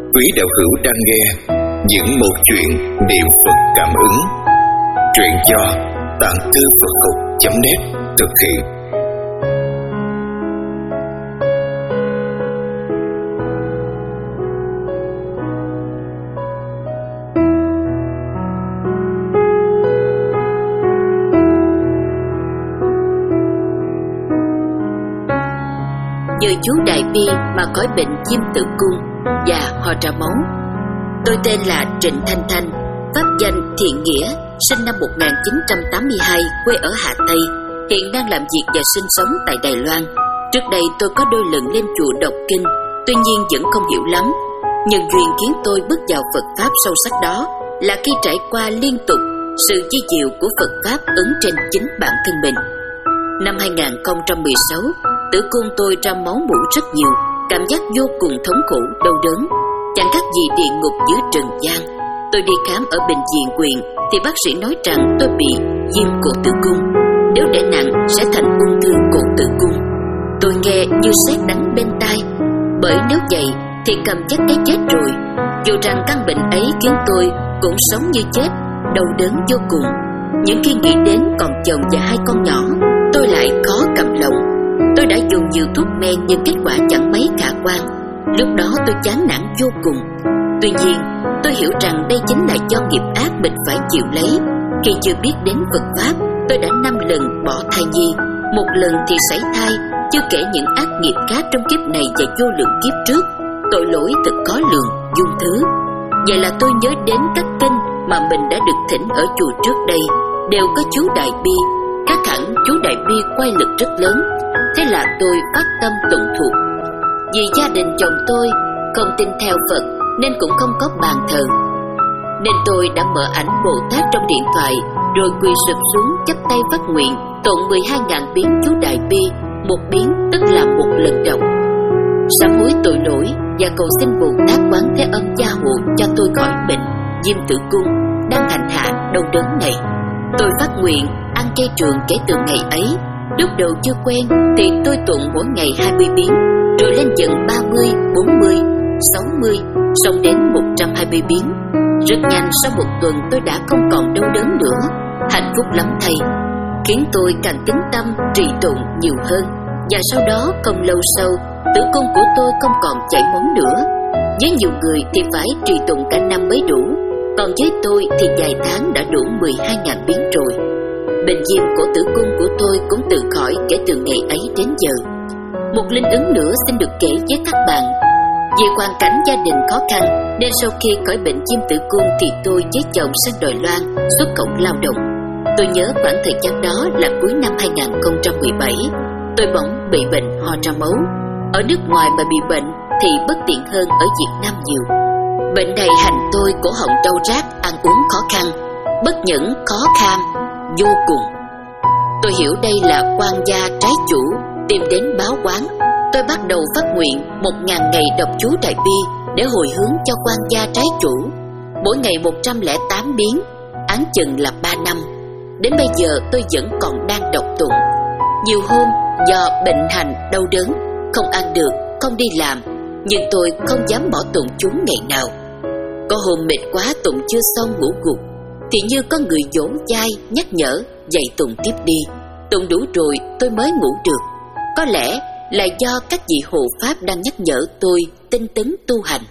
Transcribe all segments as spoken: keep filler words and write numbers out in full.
Quý đạo hữu đang nghe những một chuyện niệm Phật cảm ứng. Truyện do Tạng Thư Phật Học chấm net thực hiện. Nhờ chú Đại Bi mà khỏi bệnh viêm tử cung và ho ra máu. Tôi tên là Trịnh Thanh Thanh, pháp danh Thiện Nghĩa, sinh năm một nghìn chín trăm tám mươi hai, quê ở Hà Tây, hiện đang làm việc và sinh sống tại Đài Loan. Trước đây tôi có đôi lần lên chùa đọc kinh, tuy nhiên vẫn không hiểu lắm. Nhân duyên khiến tôi bước vào Phật Pháp sâu sắc đó là khi trải qua liên tục sự chi diệu của Phật Pháp ứng trên chính bản thân mình. Năm hai nghìn không trăm mười sáu, tử cung tôi ra máu mủ rất nhiều, cảm giác vô cùng thống khổ, đau đớn, chẳng khác gì địa ngục dưới trần gian. Tôi đi khám ở bệnh viện huyện thì bác sĩ nói rằng tôi bị viêm cổ tử cung, nếu để nặng sẽ thành ung thư cổ tử cung. Tôi nghe như sét đánh bên tai, bởi nếu vậy thì cầm chắc cái chết rồi. Dù rằng căn bệnh ấy khiến tôi cũng sống như chết, đau đớn vô cùng. Những khi nghĩ đến còn chồng và hai con nhỏ, tôi lại khó cầm lòng. Tôi đã dùng nhiều thuốc men nhưng kết quả chẳng mấy khả quan. Lúc đó tôi chán nản vô cùng. Tuy nhiên, tôi hiểu rằng đây chính là do nghiệp ác mình phải chịu lấy. Khi chưa biết đến Phật Pháp, tôi đã năm lần bỏ thai nhi, một lần thì sảy thai, chưa kể những ác nghiệp khác trong kiếp này và vô lượng kiếp trước. Tội lỗi thật khó lường, dung thứ. Vậy là tôi nhớ đến các kinh mà mình đã được thỉnh ở chùa trước đây, đều có chú Đại Bi. Khác hẳn chú Đại Bi quay lực rất lớn. Thế là tôi phát tâm tụng thuộc. Vì gia đình chồng tôi không tin theo Phật nên cũng không có bàn thờ, nên tôi đã mở ảnh Bồ Tát trong điện thoại, rồi quỳ sụp xuống chắp tay phát nguyện tụng mười hai nghìn biến chú Đại Bi. Một biến tức là một lần đọc, sám hối tội lỗi và cầu xin Bồ Tát Quán Thế Âm gia hộ cho tôi khỏi bệnh viêm tử cung đang hành hạ đau đớn này. Tôi phát nguyện ăn chay trường kể từ ngày ấy. Lúc đầu chưa quen thì tôi tụng mỗi ngày hai mươi biến, rồi lên dần ba mươi, bốn mươi, sáu mươi, xong đến một trăm hai mươi biến. Rất nhanh, sau một tuần tôi đã không còn đau đớn nữa. Hạnh phúc lắm thầy, khiến tôi càng tín tâm trì tụng nhiều hơn. Và sau đó không lâu sau, tử cung của tôi không còn chảy máu nữa. Với nhiều người thì phải trì tụng cả năm mới đủ, còn với tôi thì vài tháng đã đủ mười hai nghìn biến rồi. Bệnh viêm của tử cung của tôi cũng tự khỏi kể từ ngày ấy đến giờ. Một linh ứng nữa xin được kể với các bạn. Vì hoàn cảnh gia đình khó khăn nên sau khi khỏi bệnh viêm tử cung thì tôi với chồng sang Đài Loan xuất khẩu lao động. Tôi nhớ khoảng thời gian đó là cuối năm hai nghìn không trăm mười bảy. Tôi bỗng bị bệnh ho ra máu. Ở nước ngoài mà bị bệnh thì bất tiện hơn ở Việt Nam nhiều. Bệnh này hành tôi cổ họng đau rát, ăn uống khó khăn, bất nhẫn khó kham vô cùng. Tôi hiểu đây là quan gia trái chủ tìm đến báo oán. Tôi bắt đầu phát nguyện một ngàn ngày đọc chú Đại Bi để hồi hướng cho quan gia trái chủ. Mỗi ngày một trăm lẻ tám biến, án chừng là ba năm. Đến bây giờ tôi vẫn còn đang đọc tụng. Nhiều hôm do bệnh hành đau đớn, không ăn được, không đi làm, nhưng tôi không dám bỏ tụng chú ngày nào. Có hôm mệt quá tụng chưa xong ngủ gục, thì như có người dỗ dai nhắc nhở dậy tụng tiếp đi. Tụng đủ rồi tôi mới ngủ được. Có lẽ là do các vị hộ pháp đang nhắc nhở tôi tinh tấn tu hành.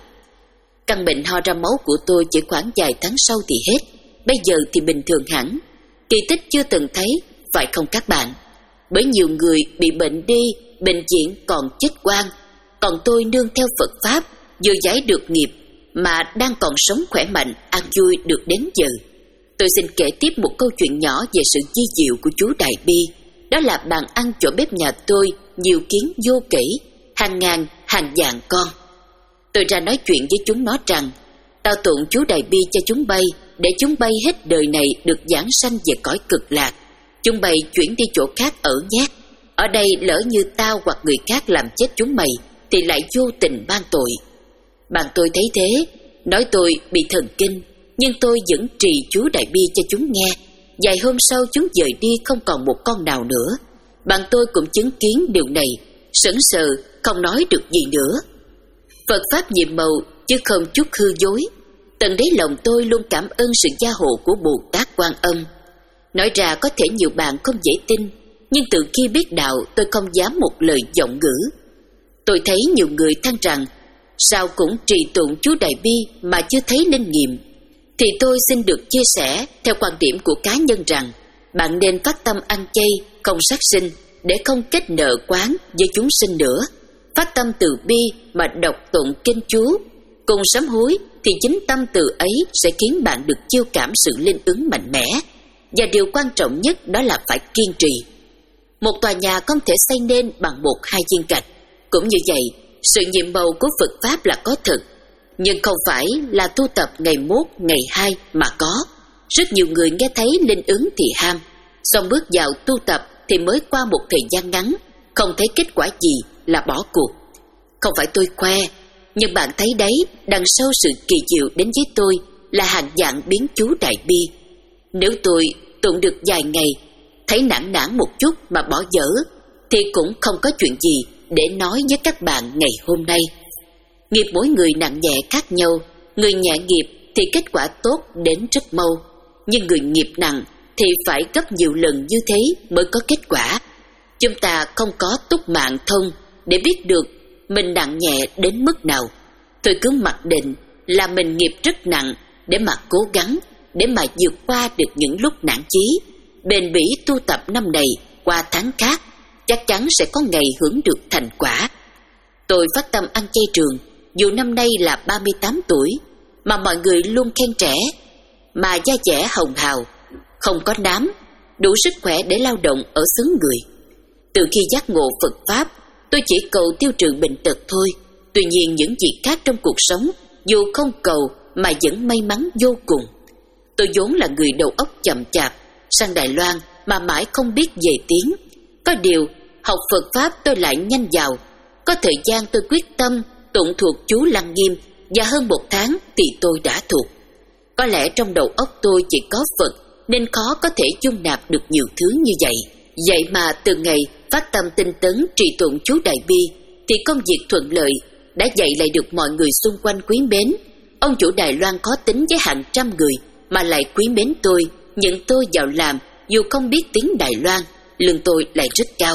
Căn bệnh ho ra máu của tôi chỉ khoảng vài tháng sau thì hết. Bây giờ thì bình thường hẳn. Kỳ tích chưa từng thấy, phải không các bạn? Bởi nhiều người bị bệnh đi, bệnh viện còn chết oan, còn tôi nương theo Phật Pháp, vừa giải được nghiệp mà đang còn sống khỏe mạnh, an vui được đến giờ. Tôi xin kể tiếp một câu chuyện nhỏ về sự chi diệu của chú Đại Bi. Đó là bàn ăn chỗ bếp nhà tôi nhiều kiến vô kể, hàng ngàn, hàng vạn con. Tôi ra nói chuyện với chúng nó rằng tao tụng chú Đại Bi cho chúng bay, để chúng bay hết đời này được giảng sanh về cõi cực lạc. Chúng bay chuyển đi chỗ khác ở nhé. Ở đây lỡ như tao hoặc người khác làm chết chúng mày thì lại vô tình ban tội. Bạn tôi thấy thế, nói tôi bị thần kinh, nhưng tôi vẫn trì chú Đại Bi cho chúng nghe. Vài hôm sau chúng dời đi không còn một con nào nữa. Bạn tôi cũng chứng kiến điều này, sững sờ không nói được gì nữa. Phật Pháp nhiệm màu chứ không chút hư dối. Tận đáy lòng tôi luôn cảm ơn sự gia hộ của Bồ Tát Quan Âm. Nói ra có thể nhiều bạn không dễ tin, nhưng từ khi biết đạo tôi không dám một lời giọng ngữ. Tôi thấy nhiều người than rằng sao cũng trì tụng chú Đại Bi mà chưa thấy linh nghiệm. Thì tôi xin được chia sẻ theo quan điểm của cá nhân rằng bạn nên phát tâm ăn chay, không sát sinh để không kết nợ quán với chúng sinh nữa. Phát tâm từ bi mà đọc tụng kinh chú cùng sám hối thì chính tâm từ ấy sẽ khiến bạn được chiêu cảm sự linh ứng mạnh mẽ. Và điều quan trọng nhất đó là phải kiên trì. Một tòa nhà không thể xây nên bằng một hai viên gạch. Cũng như vậy, sự nhiệm màu của Phật Pháp là có thật, nhưng không phải là tu tập ngày mốt, ngày hai mà có. Rất nhiều người nghe thấy linh ứng thì ham, xong bước vào tu tập thì mới qua một thời gian ngắn, không thấy kết quả gì là bỏ cuộc. Không phải tôi khoe, nhưng bạn thấy đấy, đằng sau sự kỳ diệu đến với tôi là hàng vạn biến chú Đại Bi. Nếu tôi tụng được vài ngày, thấy nản nản một chút mà bỏ dở, thì cũng không có chuyện gì để nói với các bạn ngày hôm nay. Nghiệp mỗi người nặng nhẹ khác nhau, người nhẹ nghiệp thì kết quả tốt đến rất mau, nhưng người nghiệp nặng thì phải gấp nhiều lần như thế mới có kết quả. Chúng ta không có túc mạng thông để biết được mình nặng nhẹ đến mức nào. Tôi cứ mặc định là mình nghiệp rất nặng để mà cố gắng, để mà vượt qua được những lúc nản chí. Bền bỉ tu tập năm này qua tháng khác, chắc chắn sẽ có ngày hưởng được thành quả. Tôi phát tâm ăn chay trường, dù năm nay là ba mươi tám tuổi, mà mọi người luôn khen trẻ, mà da dẻ hồng hào, không có nám, đủ sức khỏe để lao động ở xứ người. Từ khi giác ngộ Phật Pháp, tôi chỉ cầu tiêu trừ bệnh tật thôi. Tuy nhiên những việc khác trong cuộc sống, dù không cầu mà vẫn may mắn vô cùng. Tôi vốn là người đầu óc chậm chạp, sang Đài Loan mà mãi không biết về tiếng. Có điều, học Phật Pháp tôi lại nhanh vào. Có thời gian tôi quyết tâm tụng thuộc chú Lăng Nghiêm, và hơn một tháng thì tôi đã thuộc. Có lẽ trong đầu óc tôi chỉ có Phật, nên khó có thể dung nạp được nhiều thứ như vậy. Vậy mà từ ngày phát tâm tinh tấn trì tụng chú Đại Bi, thì công việc thuận lợi, đã dạy lại được mọi người xung quanh quý mến. Ông chủ Đài Loan khó tính với hàng trăm người, mà lại quý mến tôi, nhận tôi vào làm, dù không biết tiếng Đài Loan, lương tôi lại rất cao.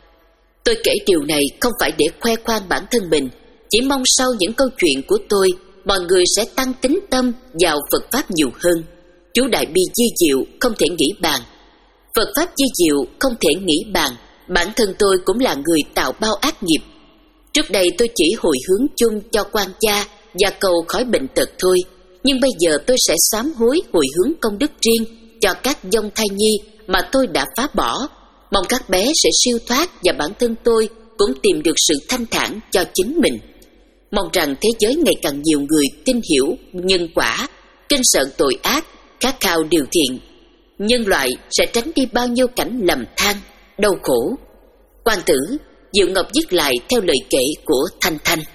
Tôi kể điều này không phải để khoe khoang bản thân mình, chỉ mong sau những câu chuyện của tôi, mọi người sẽ tăng tín tâm vào Phật Pháp nhiều hơn. Chú Đại Bi di diệu không thể nghĩ bàn, Phật Pháp di diệu không thể nghĩ bàn. Bản thân tôi cũng là người tạo bao ác nghiệp. Trước đây tôi chỉ hồi hướng chung cho quan cha và cầu khỏi bệnh tật thôi, nhưng bây giờ tôi sẽ sám hối hồi hướng công đức riêng cho các vong thai nhi mà tôi đã phá bỏ. Mong các bé sẽ siêu thoát và bản thân tôi cũng tìm được sự thanh thản cho chính mình. Mong rằng thế giới ngày càng nhiều người tin hiểu nhân quả, kinh sợ tội ác, khát khao điều thiện. Nhân loại sẽ tránh đi bao nhiêu cảnh lầm than, đau khổ. Quan tử, Diệu Ngọc viết lại theo lời kể của Thanh Thanh.